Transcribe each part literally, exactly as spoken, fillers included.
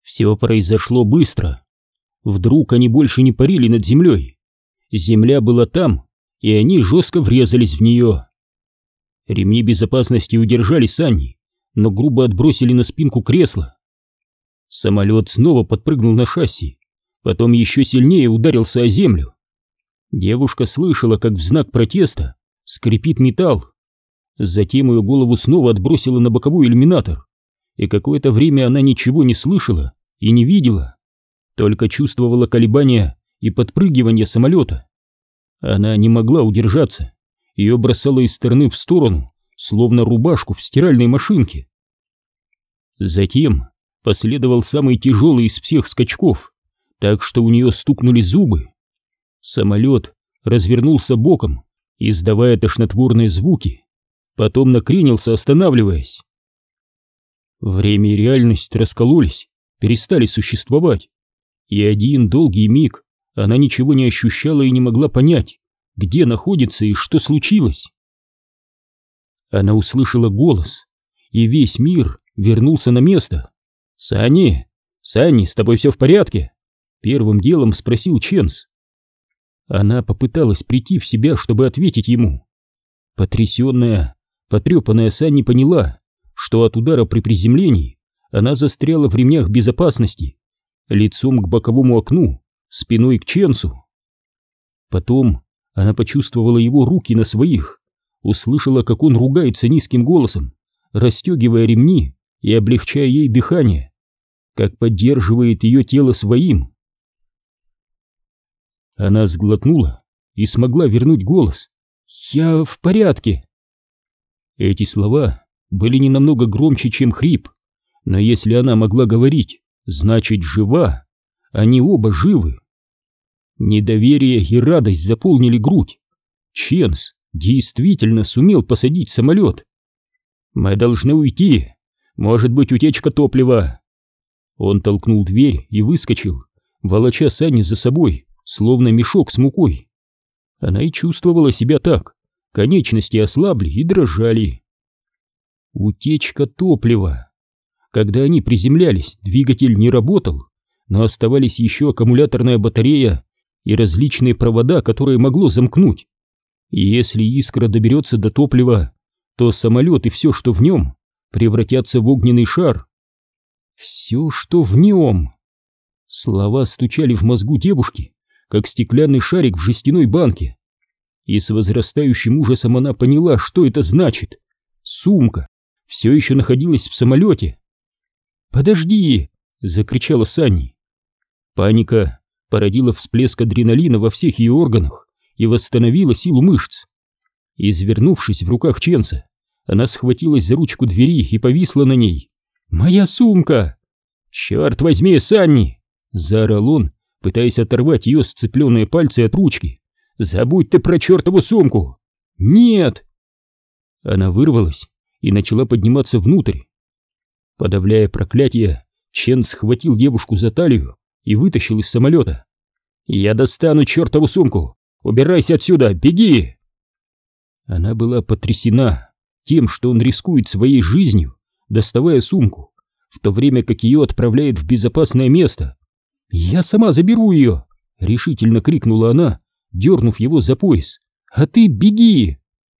Все произошло быстро. Вдруг они больше не парили над землей. Земля была там, и они жестко врезались в нее. Ремни безопасности удержали Санни, но грубо отбросили на спинку кресла. Самолет снова подпрыгнул на шасси, потом еще сильнее ударился о землю. Девушка слышала, как в знак протеста скрипит металл. Затем ее голову снова отбросило на боковой иллюминатор, и какое-то время она ничего не слышала и не видела, только чувствовала колебания и подпрыгивание самолета. Она не могла удержаться, ее бросало из стороны в сторону, словно рубашку в стиральной машинке. Затем последовал самый тяжелый из всех скачков, так что у нее стукнули зубы. Самолет развернулся боком, издавая тошнотворные звуки, потом накренился, останавливаясь. Время и реальность раскололись, перестали существовать, и один долгий миг она ничего не ощущала и не могла понять, где находится и что случилось. Она услышала голос, и весь мир вернулся на место. «Санни! Санни, с тобой все в порядке?» Первым делом спросил Ченс. Она попыталась прийти в себя, чтобы ответить ему. Потрясенная, потрепанная Санни поняла, что от удара при приземлении она застряла в ремнях безопасности, лицом к боковому окну, спиной к Ченсу. Потом она почувствовала его руки на своих, услышала, как он ругается низким голосом, расстегивая ремни и облегчая ей дыхание, как поддерживает ее тело своим. Она сглотнула и смогла вернуть голос. «Я в порядке». Эти слова были не намного громче, чем хрип, но если она могла говорить, значит жива. Они оба живы. Недоверие и радость заполнили грудь. Ченс действительно сумел посадить самолет. «Мы должны уйти. Может быть, утечка топлива». Он толкнул дверь и выскочил, волоча Санни за собой, словно мешок с мукой. Она и чувствовала себя так. Конечности ослабли и дрожали. Утечка топлива. Когда они приземлялись, двигатель не работал, но оставались еще аккумуляторная батарея и различные провода, которые могло замкнуть. И если искра доберется до топлива, то самолет и все, что в нем, превратятся в огненный шар. Все, что в нем. Слова стучали в мозгу девушки, как стеклянный шарик в жестяной банке. И с возрастающим ужасом она поняла, что это значит. Сумка все еще находилась в самолете. «Подожди!» — закричала Санни. Паника породила всплеск адреналина во всех ее органах и восстановила силу мышц. Извернувшись в руках Ченса, она схватилась за ручку двери и повисла на ней. «Моя сумка!» «Черт возьми, Санни!» — заорал он, пытаясь оторвать ее сцепленные пальцы от ручки. «Забудь ты про чертову сумку!» «Нет!» Она вырвалась и начала подниматься внутрь. Подавляя проклятие, Чен схватил девушку за талию и вытащил из самолета. «Я достану чертову сумку! Убирайся отсюда! Беги!» Она была потрясена тем, что он рискует своей жизнью, доставая сумку, в то время как ее отправляет в безопасное место. «Я сама заберу ее!» — решительно крикнула она, дернув его за пояс. «А ты беги!»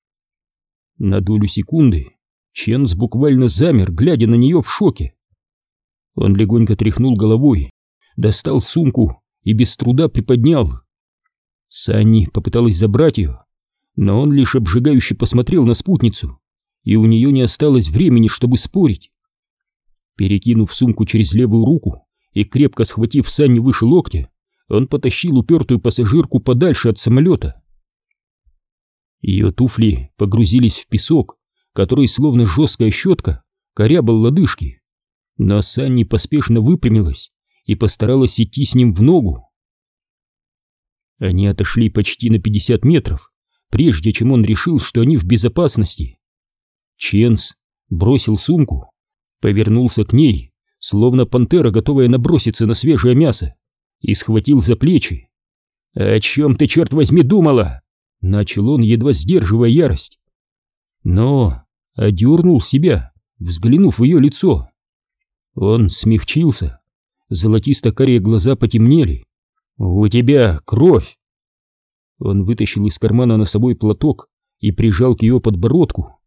На долю секунды Ченс буквально замер, глядя на нее в шоке. Он легонько тряхнул головой, достал сумку и без труда приподнял. Санни попыталась забрать ее, но он лишь обжигающе посмотрел на спутницу, и у нее не осталось времени, чтобы спорить. Перекинув сумку через левую руку и крепко схватив Санни выше локтя, он потащил упертую пассажирку подальше от самолета. Ее туфли погрузились в песок, который, словно жесткая щетка, корябал лодыжки, но Санни поспешно выпрямилась и постаралась идти с ним в ногу. Они отошли почти на пятьдесят метров, прежде чем он решил, что они в безопасности. Ченс бросил сумку, повернулся к ней, словно пантера, готовая наброситься на свежее мясо, и схватил за плечи. «О чем ты, черт возьми, думала?» — начал он, едва сдерживая ярость. Но одернул себя, взглянув в ее лицо. Он смягчился. золотисто-карие глаза потемнели. «У тебя кровь!» Он вытащил из кармана носовой платок и прижал к ее подбородку.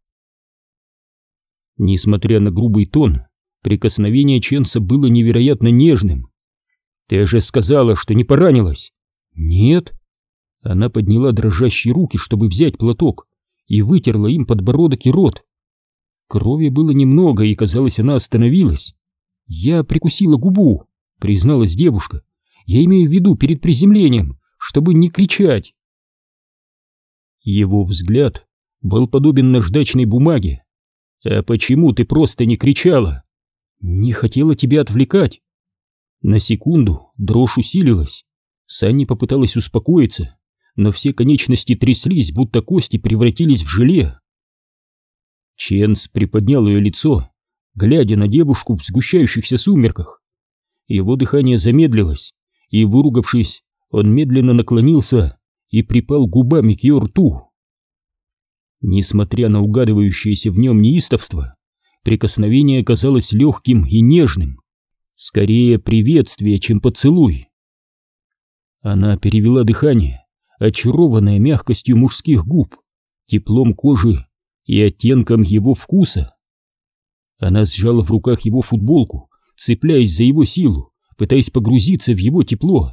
Несмотря на грубый тон, прикосновение Ченса было невероятно нежным. «Ты же сказала, что не поранилась!» «Нет!» Она подняла дрожащие руки, чтобы взять платок, и вытерла им подбородок и рот. Крови было немного, и, казалось, она остановилась. «Я прикусила губу», — призналась девушка. «Я имею в виду перед приземлением, чтобы не кричать». Его взгляд был подобен наждачной бумаге. «А почему ты просто не кричала?» «Не хотела тебя отвлекать». На секунду дрожь усилилась. Санни попыталась успокоиться, но все конечности тряслись, будто кости превратились в желе. Ченс приподнял ее лицо, глядя на девушку в сгущающихся сумерках. Его дыхание замедлилось, и, выругавшись, он медленно наклонился и припал губами к ее рту. Несмотря на угадывающееся в нем неистовство, прикосновение казалось легким и нежным, скорее приветствие, чем поцелуй. Она перевела дыхание, очарованная мягкостью мужских губ, теплом кожи и оттенком его вкуса. Она сжала в руках его футболку, цепляясь за его силу, пытаясь погрузиться в его тепло.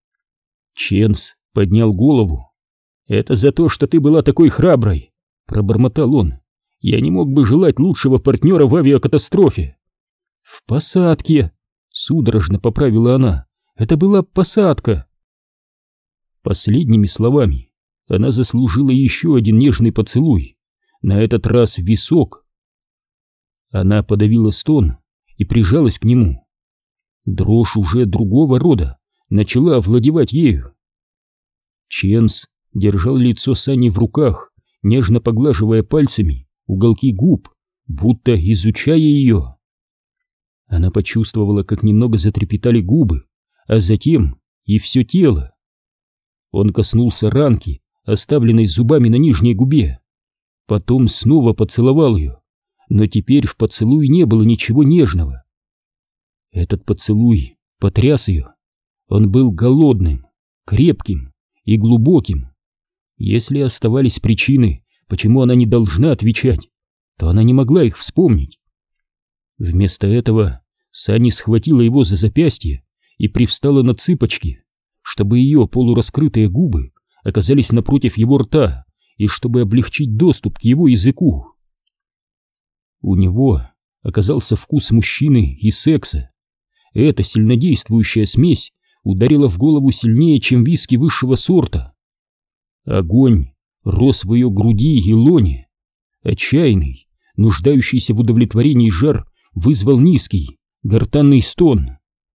Ченс поднял голову. «Это за то, что ты была такой храброй», — пробормотал он. «Я не мог бы желать лучшего партнера в авиакатастрофе». «В посадке», — судорожно поправила она. «Это была посадка». Последними словами она заслужила еще один нежный поцелуй, на этот раз в висок. Она подавила стон и прижалась к нему. Дрожь уже другого рода начала овладевать ею. Ченс держал лицо Санни в руках, нежно поглаживая пальцами уголки губ, будто изучая ее. Она почувствовала, как немного затрепетали губы, а затем и все тело. Он коснулся ранки, оставленной зубами на нижней губе. Потом снова поцеловал ее, но теперь в поцелуе не было ничего нежного. Этот поцелуй потряс ее. Он был голодным, крепким и глубоким. Если оставались причины, почему она не должна отвечать, то она не могла их вспомнить. Вместо этого Санни схватила его за запястье и привстала на цыпочки, чтобы ее полураскрытые губы оказались напротив его рта и чтобы облегчить доступ к его языку. У него оказался вкус мужчины и секса. Эта сильнодействующая смесь ударила в голову сильнее, чем виски высшего сорта. Огонь рос в ее груди и лоне. Отчаянный, нуждающийся в удовлетворении жар вызвал низкий, гортанный стон.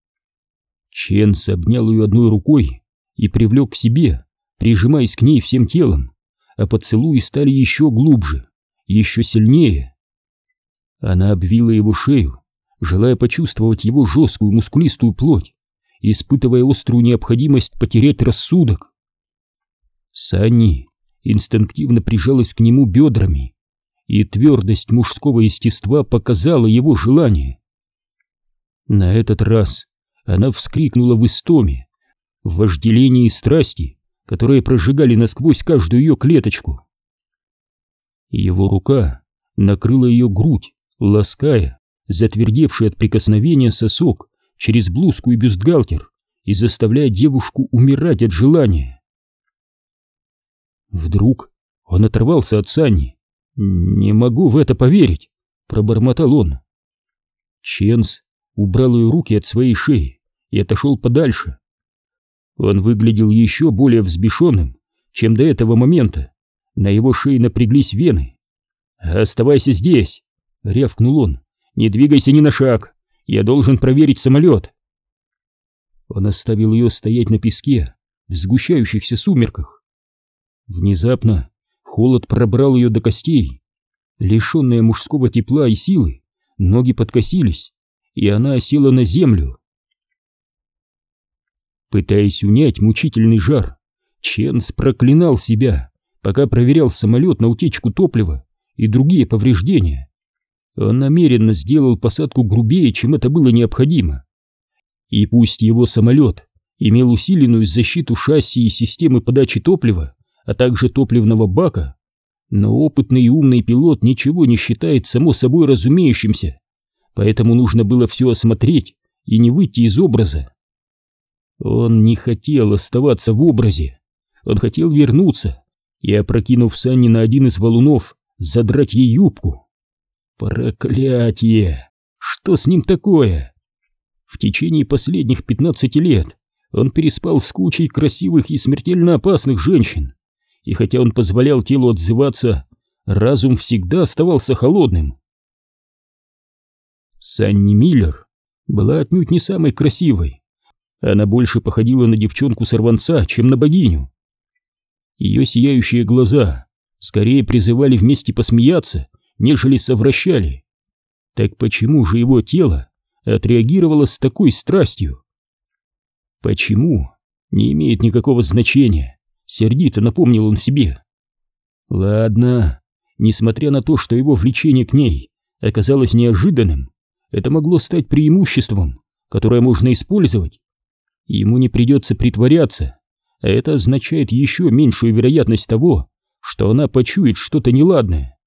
Ченс обнял ее одной рукой и привлек к себе, прижимаясь к ней всем телом, а поцелуи стали еще глубже, еще сильнее. Она обвила его шею, желая почувствовать его жесткую мускулистую плоть, испытывая острую необходимость потерять рассудок. Санни инстинктивно прижалась к нему бедрами, и твердость мужского естества показала его желание. На этот раз она вскрикнула в истоме, в вожделении и страсти, которые прожигали насквозь каждую ее клеточку. Его рука накрыла ее грудь, лаская затвердевший от прикосновения сосок через блузку и бюстгальтер и заставляя девушку умирать от желания. Вдруг он оторвался от Санни. «Не могу в это поверить», — пробормотал он. Ченс убрал ее руки от своей шеи и отошел подальше. Он выглядел еще более взбешенным, чем до этого момента. На его шее напряглись вены. «Оставайся здесь», — рявкнул он. «Не двигайся ни на шаг. Я должен проверить самолет». Он оставил ее стоять на песке в сгущающихся сумерках. Внезапно холод пробрал ее до костей. Лишенная мужского тепла и силы, ноги подкосились, и она осела на землю. Пытаясь унять мучительный жар, Ченс проклинал себя, пока проверял самолет на утечку топлива и другие повреждения. Он намеренно сделал посадку грубее, чем это было необходимо. И пусть его самолет имел усиленную защиту шасси и системы подачи топлива, а также топливного бака, но опытный и умный пилот ничего не считает само собой разумеющимся, поэтому нужно было все осмотреть и не выйти из образа. Он не хотел оставаться в образе, он хотел вернуться и, опрокинув Санни на один из валунов, задрать ей юбку. Проклятие! Что с ним такое? В течение последних пятнадцати лет он переспал с кучей красивых и смертельно опасных женщин, и хотя он позволял телу отзываться, разум всегда оставался холодным. Санни Миллер была отнюдь не самой красивой. Она больше походила на девчонку-сорванца, чем на богиню. Ее сияющие глаза скорее призывали вместе посмеяться, нежели совращали. Так почему же его тело отреагировало с такой страстью? Почему? Не имеет никакого значения, сердито напомнил он себе. Ладно, несмотря на то, что его влечение к ней оказалось неожиданным, это могло стать преимуществом, которое можно использовать. Ему не придется притворяться, а это означает еще меньшую вероятность того, что она почует что-то неладное.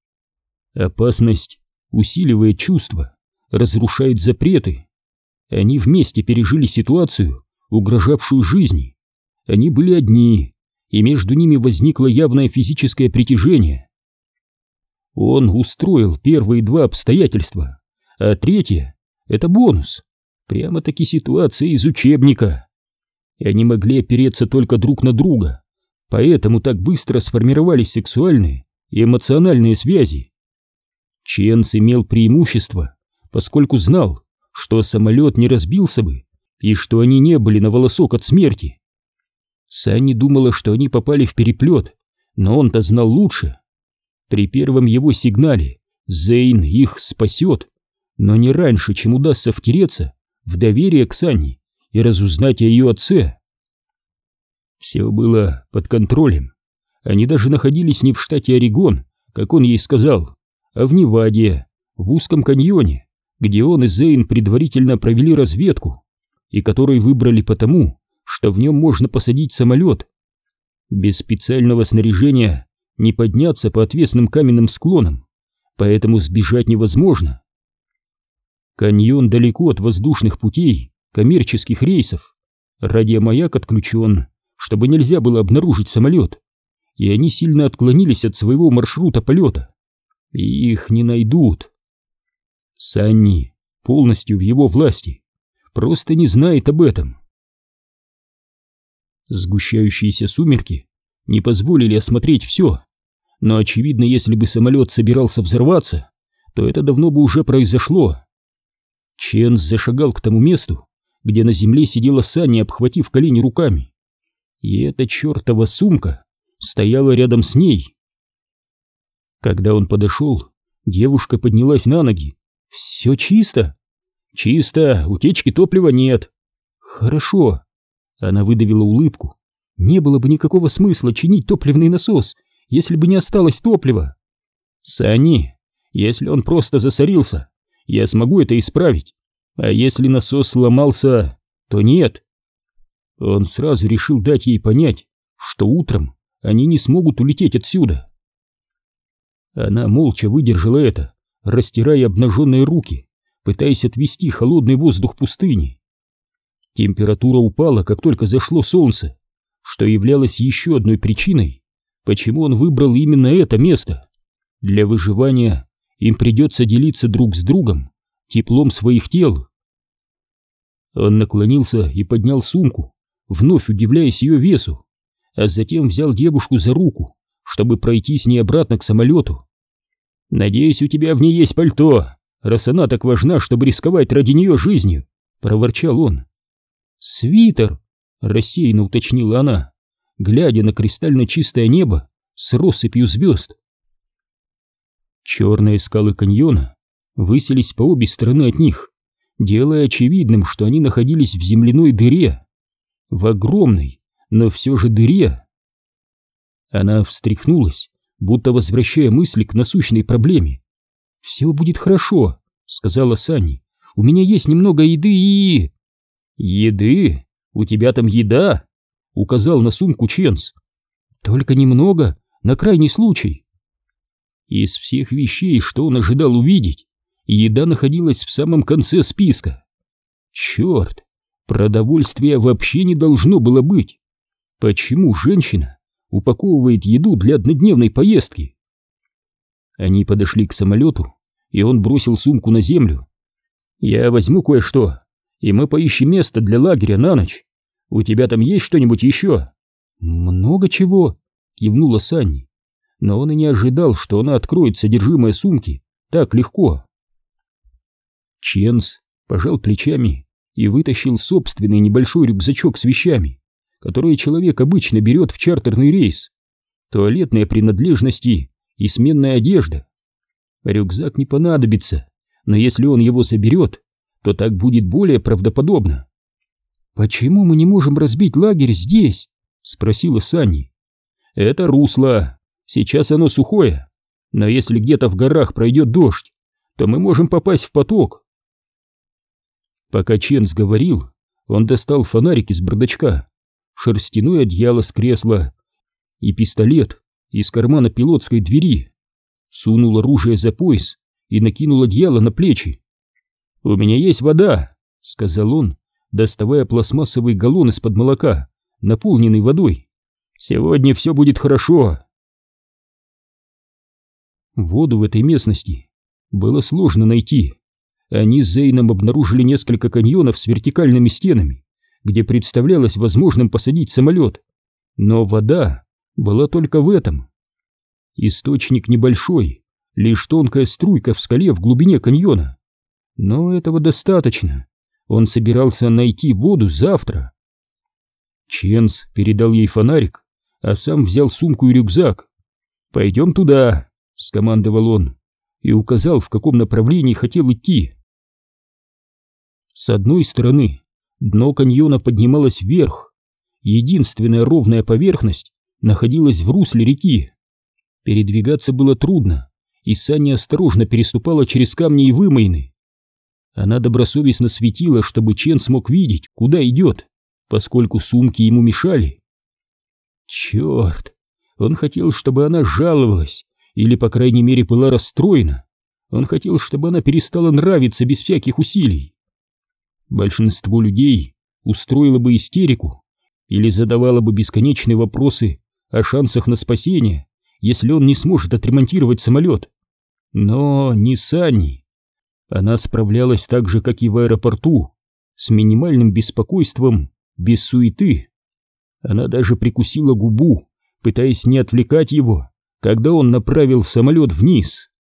Опасность усиливает чувства, разрушает запреты. Они вместе пережили ситуацию, угрожавшую жизни. Они были одни, и между ними возникло явное физическое притяжение. Он устроил первые два обстоятельства, а третье — это бонус. Прямо-таки ситуация из учебника. И они могли опереться только друг на друга, поэтому так быстро сформировались сексуальные и эмоциональные связи. Ченс имел преимущество, поскольку знал, что самолет не разбился бы и что они не были на волосок от смерти. Санни думала, что они попали в переплет, но он-то знал лучше. При первом его сигнале Зейн их спасет, но не раньше, чем удастся втереться в доверие к Санни и разузнать о ее отце. Все было под контролем. Они даже находились не в штате Орегон, как он ей сказал, а в Неваде, в узком каньоне, где он и Зейн предварительно провели разведку, и который выбрали потому, что в нем можно посадить самолет. Без специального снаряжения не подняться по отвесным каменным склонам, поэтому сбежать невозможно. Каньон далеко от воздушных путей, коммерческих рейсов. Радиомаяк отключен, чтобы нельзя было обнаружить самолет, и они сильно отклонились от своего маршрута полета. И их не найдут. Санни полностью в его власти, просто не знает об этом. Сгущающиеся сумерки не позволили осмотреть все, но очевидно, если бы самолет собирался взорваться, то это давно бы уже произошло. Ченс зашагал к тому месту, где на земле сидела Санни, обхватив колени руками, и эта чертова сумка стояла рядом с ней. Когда он подошел, девушка поднялась на ноги. «Все чисто?» «Чисто, утечки топлива нет». «Хорошо». Она выдавила улыбку. «Не было бы никакого смысла чинить топливный насос, если бы не осталось топлива». «Санни, если он просто засорился, я смогу это исправить, а если насос сломался, то нет». Он сразу решил дать ей понять, что утром они не смогут улететь отсюда. Она молча выдержала это, растирая обнаженные руки, пытаясь отвести холодный воздух пустыни. Температура упала, как только зашло солнце, что являлось еще одной причиной, почему он выбрал именно это место. Для выживания им придется делиться друг с другом теплом своих тел. Он наклонился и поднял сумку, вновь удивляясь ее весу, а затем взял девушку за руку, чтобы пройти с ней обратно к самолету. «Надеюсь, у тебя в ней есть пальто, раз она так важна, чтобы рисковать ради нее жизнью», — проворчал он. «Свитер», — рассеянно уточнила она, глядя на кристально чистое небо с россыпью звезд. Черные скалы каньона высились по обе стороны от них, делая очевидным, что они находились в земляной дыре, в огромной, но все же дыре. Она встряхнулась, будто возвращая мысли к насущной проблеме. «Все будет хорошо», — сказала Санни. «У меня есть немного еды и...» «Еды? У тебя там еда?» — указал на сумку Ченс. «Только немного, на крайний случай». Из всех вещей, что он ожидал увидеть, еда находилась в самом конце списка. Черт, продовольствия вообще не должно было быть. Почему женщина упаковывает еду для однодневной поездки? Они подошли к самолету, и он бросил сумку на землю. «Я возьму кое-что, и мы поищем место для лагеря на ночь. У тебя там есть что-нибудь еще?» «Много чего», — кивнула Санни, но он и не ожидал, что она откроет содержимое сумки так легко. Ченс пожал плечами и вытащил собственный небольшой рюкзачок с вещами, которые человек обычно берет в чартерный рейс: туалетные принадлежности и сменная одежда. Рюкзак не понадобится, но если он его заберет, то так будет более правдоподобно. «Почему мы не можем разбить лагерь здесь?» — спросила Санни. «Это русло. Сейчас оно сухое, но если где-то в горах пройдет дождь, то мы можем попасть в поток». Пока Ченс говорил, он достал фонарик из бардачка, шерстяное одеяло с кресла и пистолет из кармана пилотской двери, сунул оружие за пояс и накинул одеяло на плечи. «У меня есть вода», — сказал он, доставая пластмассовый галлон из-под молока, наполненный водой. «Сегодня все будет хорошо». Воду в этой местности было сложно найти. Они с Зейном обнаружили несколько каньонов с вертикальными стенами, где представлялось возможным посадить самолет, но вода была только в этом. Источник небольшой, лишь тонкая струйка в скале в глубине каньона. Но этого достаточно. Он собирался найти воду завтра. Ченс передал ей фонарик, а сам взял сумку и рюкзак. «Пойдем туда», — скомандовал он, и указал, в каком направлении хотел идти. С одной стороны дно каньона поднималось вверх. Единственная ровная поверхность находилась в русле реки. Передвигаться было трудно, и Саня осторожно переступала через камни и вымоины. Она добросовестно светила, чтобы Чен смог видеть, куда идет, поскольку сумки ему мешали. Черт! Он хотел, чтобы она жаловалась, или, по крайней мере, была расстроена. Он хотел, чтобы она перестала нравиться без всяких усилий. Большинство людей устроило бы истерику или задавало бы бесконечные вопросы о шансах на спасение, если он не сможет отремонтировать самолет. Но не Санни. Она справлялась так же, как и в аэропорту, с минимальным беспокойством, без суеты. Она даже прикусила губу, пытаясь не отвлекать его, когда он направил самолет вниз.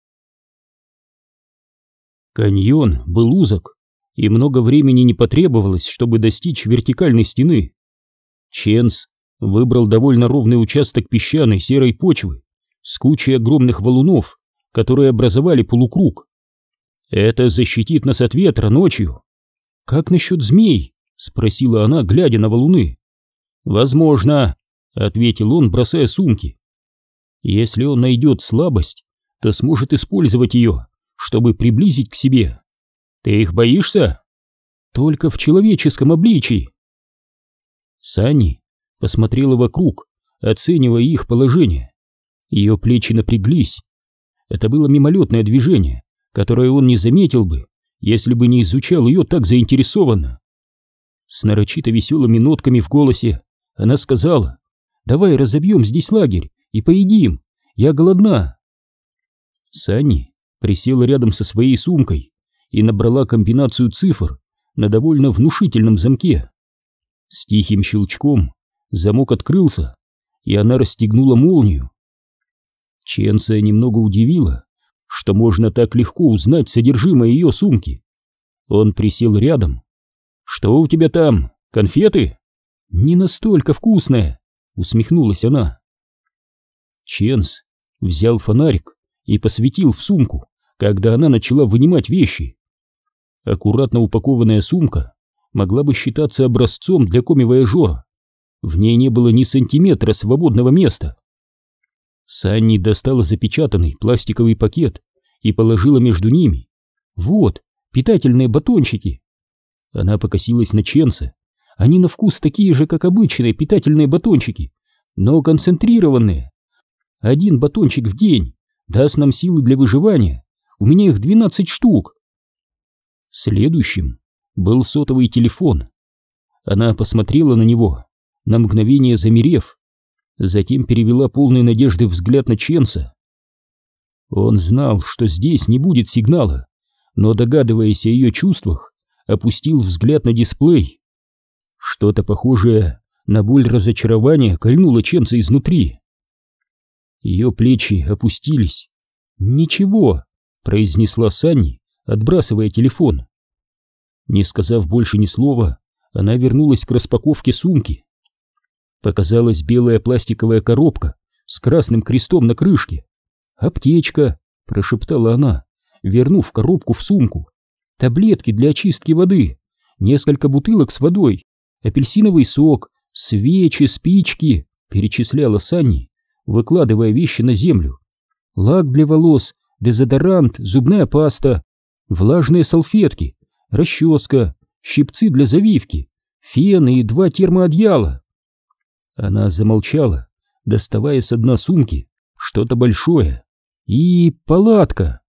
Каньон был узок, и много времени не потребовалось, чтобы достичь вертикальной стены. Ченс выбрал довольно ровный участок песчаной серой почвы с кучей огромных валунов, которые образовали полукруг. «Это защитит нас от ветра ночью». «Как насчет змей?» — спросила она, глядя на валуны. «Возможно», — ответил он, бросая сумки. «Если он найдет слабость, то сможет использовать ее, чтобы приблизить к себе. Ты их боишься?» «Только в человеческом обличии». Санни посмотрела вокруг, оценивая их положение. Ее плечи напряглись. Это было мимолетное движение, которое он не заметил бы, если бы не изучал ее так заинтересованно. С нарочито веселыми нотками в голосе она сказала: «Давай разобьем здесь лагерь и поедим, я голодна». Санни присела рядом со своей сумкой и набрала комбинацию цифр на довольно внушительном замке. С тихим щелчком замок открылся, и она расстегнула молнию. Ченса немного удивило, что можно так легко узнать содержимое ее сумки. Он присел рядом. «Что у тебя там? Конфеты?» «Не настолько вкусные», — усмехнулась она. Ченс взял фонарик и посветил в сумку, когда она начала вынимать вещи. Аккуратно упакованная сумка могла бы считаться образцом для коми-вояжера. В ней не было ни сантиметра свободного места. Санни достала запечатанный пластиковый пакет и положила между ними. «Вот, питательные батончики». Она покосилась на Ченса. Они на вкус такие же, как обычные питательные батончики, но концентрированные. Один батончик в день даст нам силы для выживания. У меня их двенадцать штук. Следующим был сотовый телефон. Она посмотрела на него, на мгновение замерев, затем перевела полный надежды взгляд на Ченса. Он знал, что здесь не будет сигнала, но, догадываясь о ее чувствах, опустил взгляд на дисплей. Что-то похожее на боль разочарования кольнуло Ченса изнутри. Ее плечи опустились. «Ничего», — произнесла Санни, отбрасывая телефон. Не сказав больше ни слова, она вернулась к распаковке сумки. Показалась белая пластиковая коробка с красным крестом на крышке. «Аптечка», — прошептала она, вернув коробку в сумку. «Таблетки для очистки воды, несколько бутылок с водой, апельсиновый сок, свечи, спички», — перечисляла Санни, выкладывая вещи на землю. «Лак для волос, дезодорант, зубная паста, влажные салфетки, расческа, щипцы для завивки, фен и два термоодеяла». Она замолчала, доставая с дна сумки что-то большое. «И палатка».